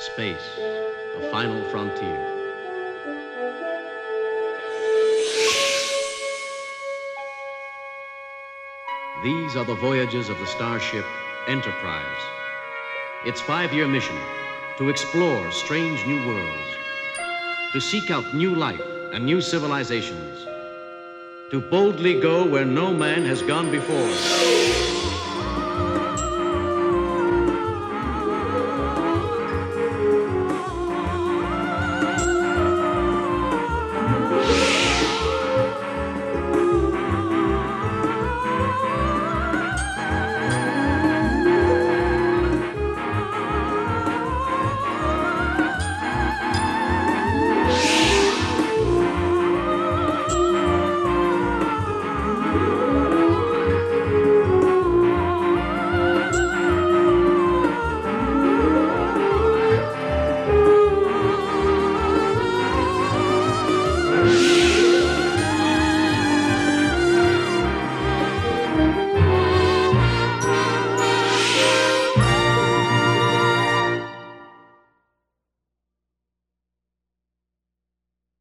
Space, the final frontier. These are the voyages of the starship Enterprise. Its 5-year mission: to explore strange new worlds, to seek out new life and new civilizations, to boldly go where no man has gone before.